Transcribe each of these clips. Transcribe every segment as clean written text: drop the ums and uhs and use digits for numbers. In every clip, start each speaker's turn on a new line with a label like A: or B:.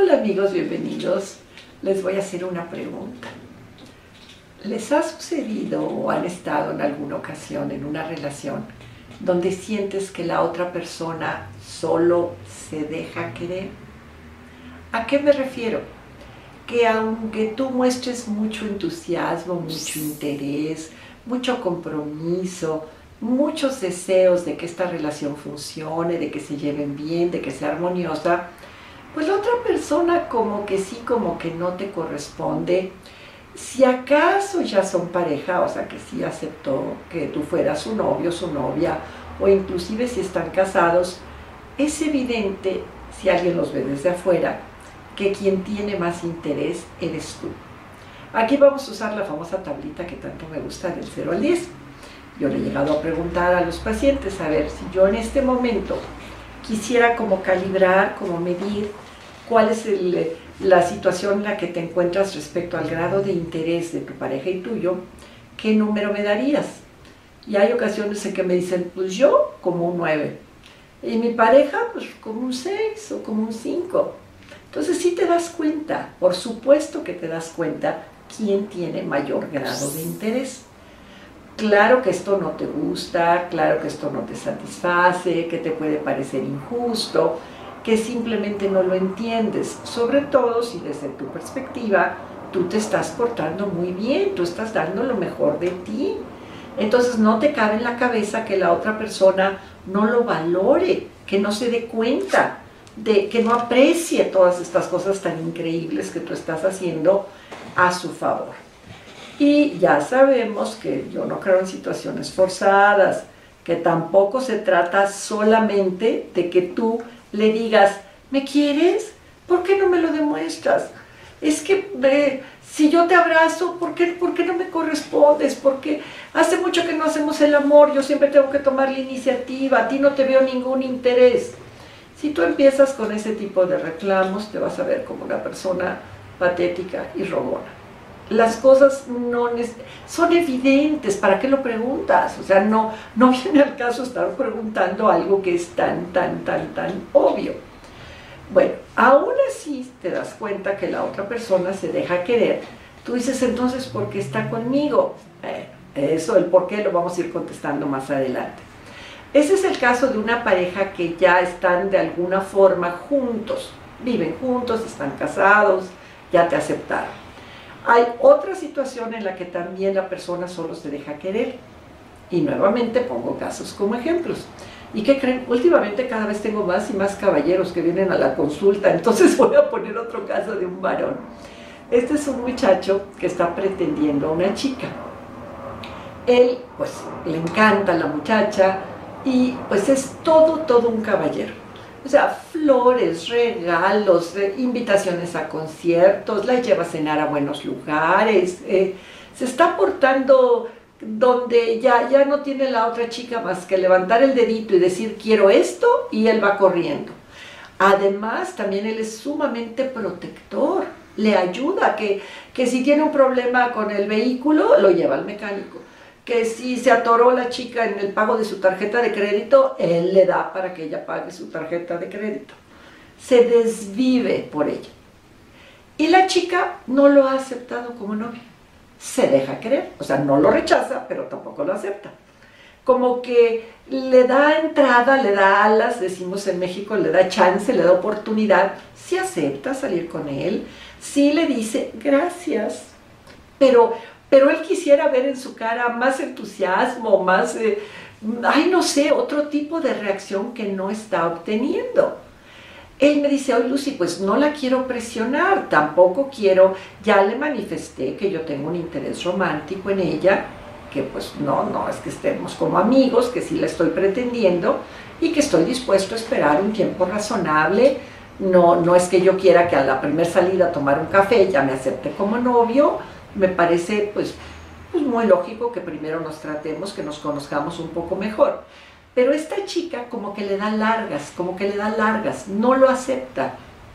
A: Hola amigos, bienvenidos. Les voy a hacer una pregunta. ¿Les ha sucedido o han estado en alguna ocasión en una relación donde sientes que la otra persona solo se deja querer? ¿A qué me refiero? Que aunque tú muestres mucho entusiasmo, mucho interés, mucho compromiso, muchos deseos de que esta relación funcione, de que se lleven bien, de que sea armoniosa, pues la otra persona como que sí, como que no te corresponde. Si acaso ya son pareja, o sea que sí aceptó que tú fueras su novio, su novia, o inclusive si están casados, es evidente, si alguien los ve desde afuera, que quien tiene más interés eres tú. Aquí vamos a usar la famosa tablita que tanto me gusta del 0 al 10. Yo le he llegado a preguntar a los pacientes, a ver, si yo en este momento quisiera como calibrar, como medir cuál es la situación en la que te encuentras respecto al grado de interés de tu pareja y tuyo, ¿qué número me darías? Y hay ocasiones en que me dicen, pues yo como un 9, y mi pareja pues como un 6 o como un 5. Entonces sí te das cuenta, por supuesto que te das cuenta quién tiene mayor grado de interés. Claro que esto no te gusta, claro que esto no te satisface, que te puede parecer injusto, que simplemente no lo entiendes, sobre todo si desde tu perspectiva tú te estás portando muy bien, tú estás dando lo mejor de ti. Entonces no te cabe en la cabeza que la otra persona no lo valore, que no se dé cuenta, de que no aprecie todas estas cosas tan increíbles que tú estás haciendo a su favor. Y ya sabemos que yo no creo en situaciones forzadas, que tampoco se trata solamente de que tú le digas, ¿me quieres? ¿Por qué no me lo demuestras? Es que si yo te abrazo, ¿por qué no me correspondes? Porque hace mucho que no hacemos el amor, yo siempre tengo que tomar la iniciativa, a ti no te veo ningún interés. Si tú empiezas con ese tipo de reclamos, te vas a ver como una persona patética y rogona. Las cosas no son evidentes, ¿para qué lo preguntas? O sea, no viene al caso estar preguntando algo que es tan obvio. Bueno, aún así te das cuenta que la otra persona se deja querer. Tú dices, entonces, ¿por qué está conmigo? Eso, el por qué, lo vamos a ir contestando más adelante. Ese es el caso de una pareja que ya están de alguna forma juntos, viven juntos, están casados, ya te aceptaron. Hay otra situación en la que también la persona solo se deja querer. Y nuevamente pongo casos como ejemplos. ¿Y qué creen? Últimamente cada vez tengo más y más caballeros que vienen a la consulta, entonces voy a poner otro caso de un varón. Este es un muchacho que está pretendiendo a una chica. Él, pues, le encanta a la muchacha y pues es todo un caballero. O sea, flores, regalos, invitaciones a conciertos, la lleva a cenar a buenos lugares, se está portando donde ya no tiene la otra chica más que levantar el dedito y decir quiero esto y él va corriendo. Además, también él es sumamente protector, le ayuda, que si tiene un problema con el vehículo, lo lleva al mecánico. Que si se atoró la chica en el pago de su tarjeta de crédito, él le da para que ella pague su tarjeta de crédito. Se desvive por ella. Y la chica no lo ha aceptado como novio. Se deja querer, o sea, no lo rechaza, pero tampoco lo acepta. Como que le da entrada, le da alas, decimos en México, le da chance, le da oportunidad. Sí acepta salir con él, sí le dice gracias, pero él quisiera ver en su cara más entusiasmo, más, no sé, otro tipo de reacción que no está obteniendo. Él me dice, oye Lucy, pues no la quiero presionar, tampoco quiero, ya le manifesté que yo tengo un interés romántico en ella, que pues no es que estemos como amigos, que sí la estoy pretendiendo y que estoy dispuesto a esperar un tiempo razonable. No es que yo quiera que a la primera salida a tomar un café ya me acepte como novio. Me parece pues muy lógico que primero nos tratemos, que nos conozcamos un poco mejor. Pero esta chica como que le da largas, no lo acepta.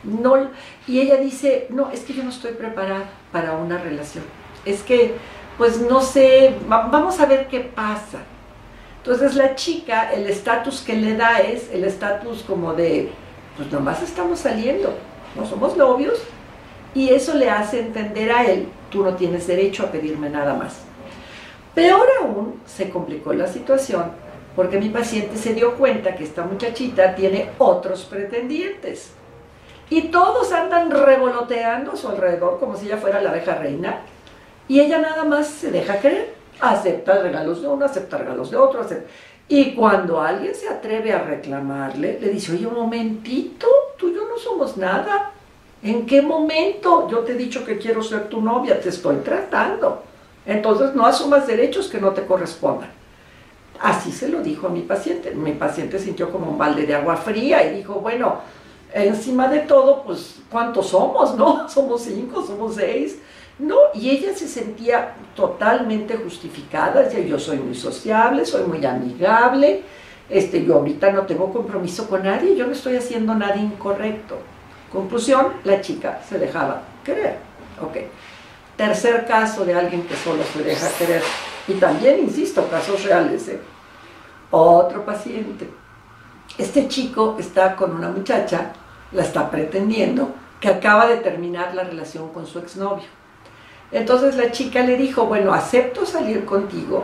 A: Y ella dice, no, es que yo no estoy preparada para una relación. Es que, pues no sé, vamos a ver qué pasa. Entonces la chica, el estatus que le da es el estatus como de, pues nomás estamos saliendo. no somos novios, y eso le hace entender a él, tú no tienes derecho a pedirme nada más. Peor aún, se complicó la situación, porque mi paciente se dio cuenta que esta muchachita tiene otros pretendientes. Y todos andan revoloteando a su alrededor como si ella fuera la abeja reina, y ella nada más se deja querer, acepta regalos de uno, acepta regalos de otro, y cuando alguien se atreve a reclamarle, le dice, oye, un momentito, tú y yo no somos nada. ¿En qué momento yo te he dicho que quiero ser tu novia? Te estoy tratando. Entonces no asumas derechos que no te correspondan. Así se lo dijo a mi paciente. Mi paciente sintió como un balde de agua fría y dijo, bueno, encima de todo, pues, ¿cuántos somos, no? ¿Somos 5? ¿Somos 6? No, y ella se sentía totalmente justificada. Decía, yo soy muy sociable, soy muy amigable, yo ahorita no tengo compromiso con nadie, yo no estoy haciendo nada incorrecto. Conclusión, la chica se dejaba querer. Ok. Tercer caso de alguien que solo se deja querer. Y también, insisto, casos reales. Otro paciente. Este chico está con una muchacha, la está pretendiendo, que acaba de terminar la relación con su exnovio. Entonces la chica le dijo, bueno, acepto salir contigo,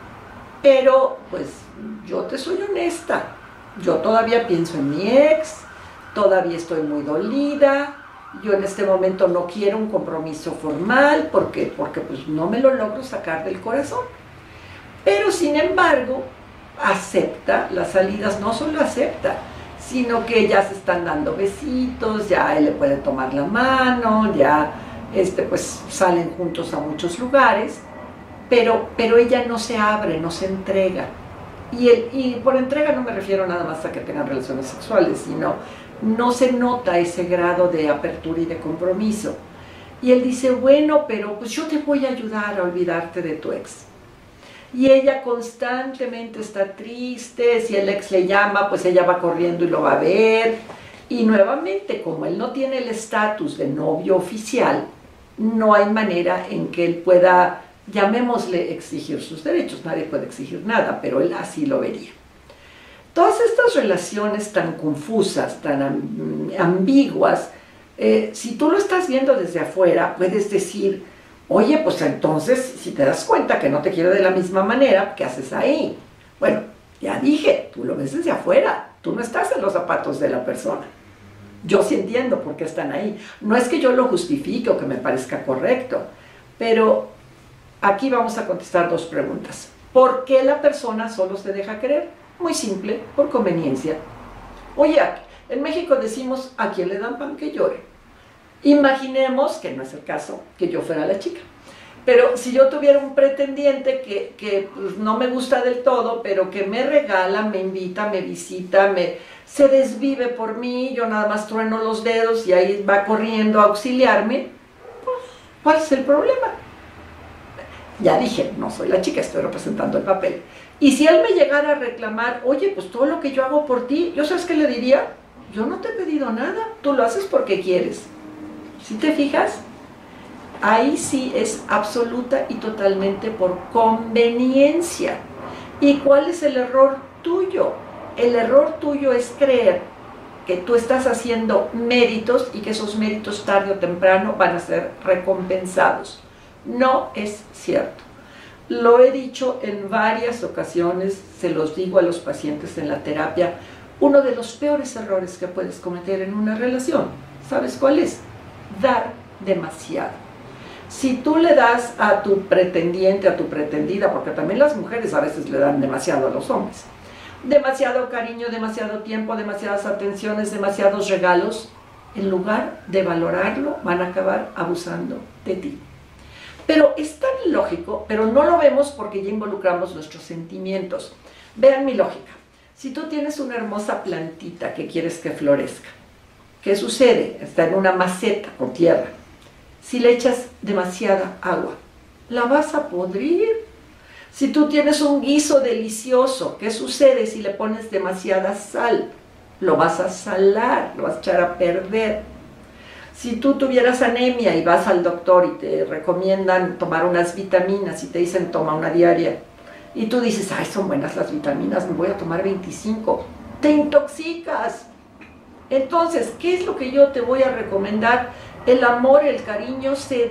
A: pero pues yo te soy honesta. Yo todavía pienso en mi ex, todavía estoy muy dolida, yo en este momento no quiero un compromiso formal porque pues no me lo logro sacar del corazón. Pero sin embargo, acepta las salidas, no solo acepta, sino que ya se están dando besitos, ya él le puede tomar la mano, ya pues salen juntos a muchos lugares, pero ella no se abre, no se entrega. Y por entrega no me refiero nada más a que tengan relaciones sexuales, sino no se nota ese grado de apertura y de compromiso. Y él dice, bueno, pero pues yo te voy a ayudar a olvidarte de tu ex. Y ella constantemente está triste, si el ex le llama, pues ella va corriendo y lo va a ver. Y nuevamente, como él no tiene el estatus de novio oficial, no hay manera en que él pueda, llamémosle, exigir sus derechos. Nadie puede exigir nada, pero él así lo vería. Todas estas relaciones tan confusas, tan ambiguas, si tú lo estás viendo desde afuera, puedes decir, oye, pues entonces, si te das cuenta que no te quiere de la misma manera, ¿qué haces ahí? Bueno, ya dije, tú lo ves desde afuera, tú no estás en los zapatos de la persona. Yo sí entiendo por qué están ahí. No es que yo lo justifique o que me parezca correcto, pero aquí vamos a contestar dos preguntas. ¿Por qué la persona solo se deja querer? Muy simple, por conveniencia. Oye, en México decimos, ¿a quién le dan pan que llore? Imaginemos, que no es el caso, que yo fuera la chica. Pero si yo tuviera un pretendiente que pues, no me gusta del todo, pero que me regala, me invita, me visita, se desvive por mí, yo nada más trueno los dedos y ahí va corriendo a auxiliarme, pues, ¿cuál es el problema? Ya dije, no soy la chica, estoy representando el papel. Y si él me llegara a reclamar, oye, pues todo lo que yo hago por ti, ¿yo sabes qué le diría? Yo no te he pedido nada, tú lo haces porque quieres. ¿Sí te fijas? Ahí sí es absoluta y totalmente por conveniencia. ¿Y cuál es el error tuyo? El error tuyo es creer que tú estás haciendo méritos y que esos méritos tarde o temprano van a ser recompensados. No es cierto. Lo he dicho en varias ocasiones, se los digo a los pacientes en la terapia, uno de los peores errores que puedes cometer en una relación, ¿sabes cuál es? Dar demasiado. Si tú le das a tu pretendiente, a tu pretendida, porque también las mujeres a veces le dan demasiado a los hombres, demasiado cariño, demasiado tiempo, demasiadas atenciones, demasiados regalos, en lugar de valorarlo, van a acabar abusando de ti. Pero es tan lógico, pero no lo vemos porque ya involucramos nuestros sentimientos. Vean mi lógica. Si tú tienes una hermosa plantita que quieres que florezca, ¿qué sucede? Está en una maceta con tierra. Si le echas demasiada agua, la vas a podrir. Si tú tienes un guiso delicioso, ¿qué sucede si le pones demasiada sal? Lo vas a salar, lo vas a echar a perder. Si tú tuvieras anemia y vas al doctor y te recomiendan tomar unas vitaminas y te dicen toma una diaria, y tú dices, ay, son buenas las vitaminas, me voy a tomar 25, te intoxicas. Entonces, ¿qué es lo que yo te voy a recomendar? El amor, el cariño se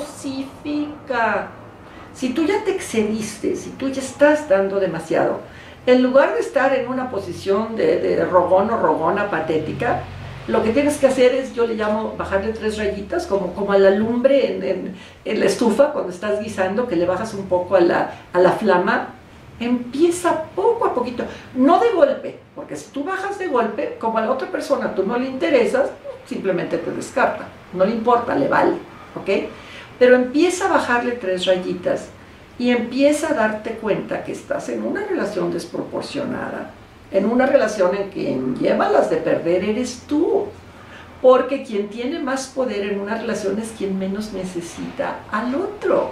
A: dosifica. Si tú ya te excediste, si tú ya estás dando demasiado, en lugar de estar en una posición de rogón o rogona patética, lo que tienes que hacer es, yo le llamo bajarle 3 rayitas, como a la lumbre en la estufa, cuando estás guisando, que le bajas un poco a la flama. Empieza poco a poquito, no de golpe, porque si tú bajas de golpe, como a la otra persona tú no le interesas, simplemente te descarta, no le importa, le vale, ¿ok? Pero empieza a bajarle 3 rayitas y empieza a darte cuenta que estás en una relación desproporcionada, en una relación en que quien lleva las de perder eres tú, porque quien tiene más poder en una relación es quien menos necesita al otro.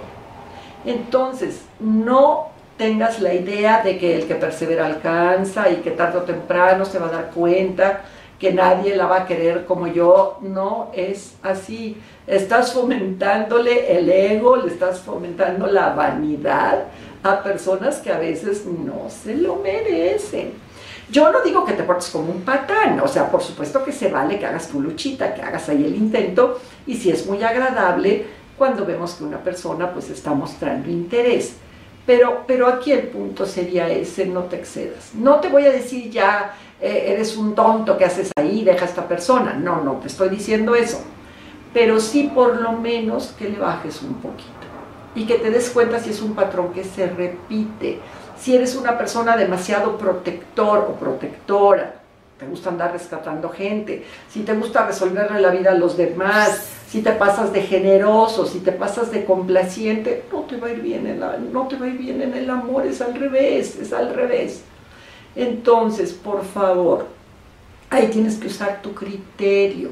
A: Entonces, no tengas la idea de que el que persevera alcanza y que tarde o temprano se va a dar cuenta que nadie la va a querer como yo. No es así. Estás fomentándole el ego, le estás fomentando la vanidad a personas que a veces no se lo merecen. Yo no digo que te portes como un patán, o sea, por supuesto que se vale que hagas tu luchita, que hagas ahí el intento, y si es muy agradable cuando vemos que una persona pues está mostrando interés. Pero aquí el punto sería ese: no te excedas. No te voy a decir ya, eres un tonto, ¿qué haces ahí? Deja a esta persona. No, no te estoy diciendo eso. Pero sí por lo menos que le bajes un poquito. Y que te des cuenta si es un patrón que se repite. Si eres una persona demasiado protector o protectora, te gusta andar rescatando gente, si te gusta resolverle la vida a los demás, si te pasas de generoso, si te pasas de complaciente, no te va a ir bien no te va a ir bien en el amor, es al revés, es al revés. Entonces, por favor, ahí tienes que usar tu criterio.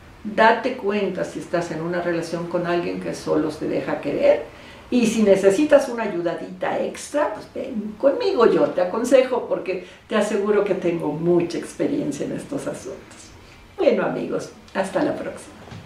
A: Date cuenta si estás en una relación con alguien que solo te deja querer, y si necesitas una ayudadita extra, pues ven conmigo, yo te aconsejo, porque te aseguro que tengo mucha experiencia en estos asuntos. Bueno, amigos, hasta la próxima.